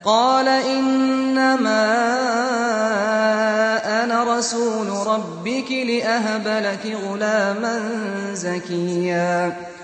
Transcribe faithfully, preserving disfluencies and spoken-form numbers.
قَالَ إِنَّمَا أَنَا رَسُولُ رَبِّكِ لِأَهَبَ لَكِ غُلَامًا زَكِيًّا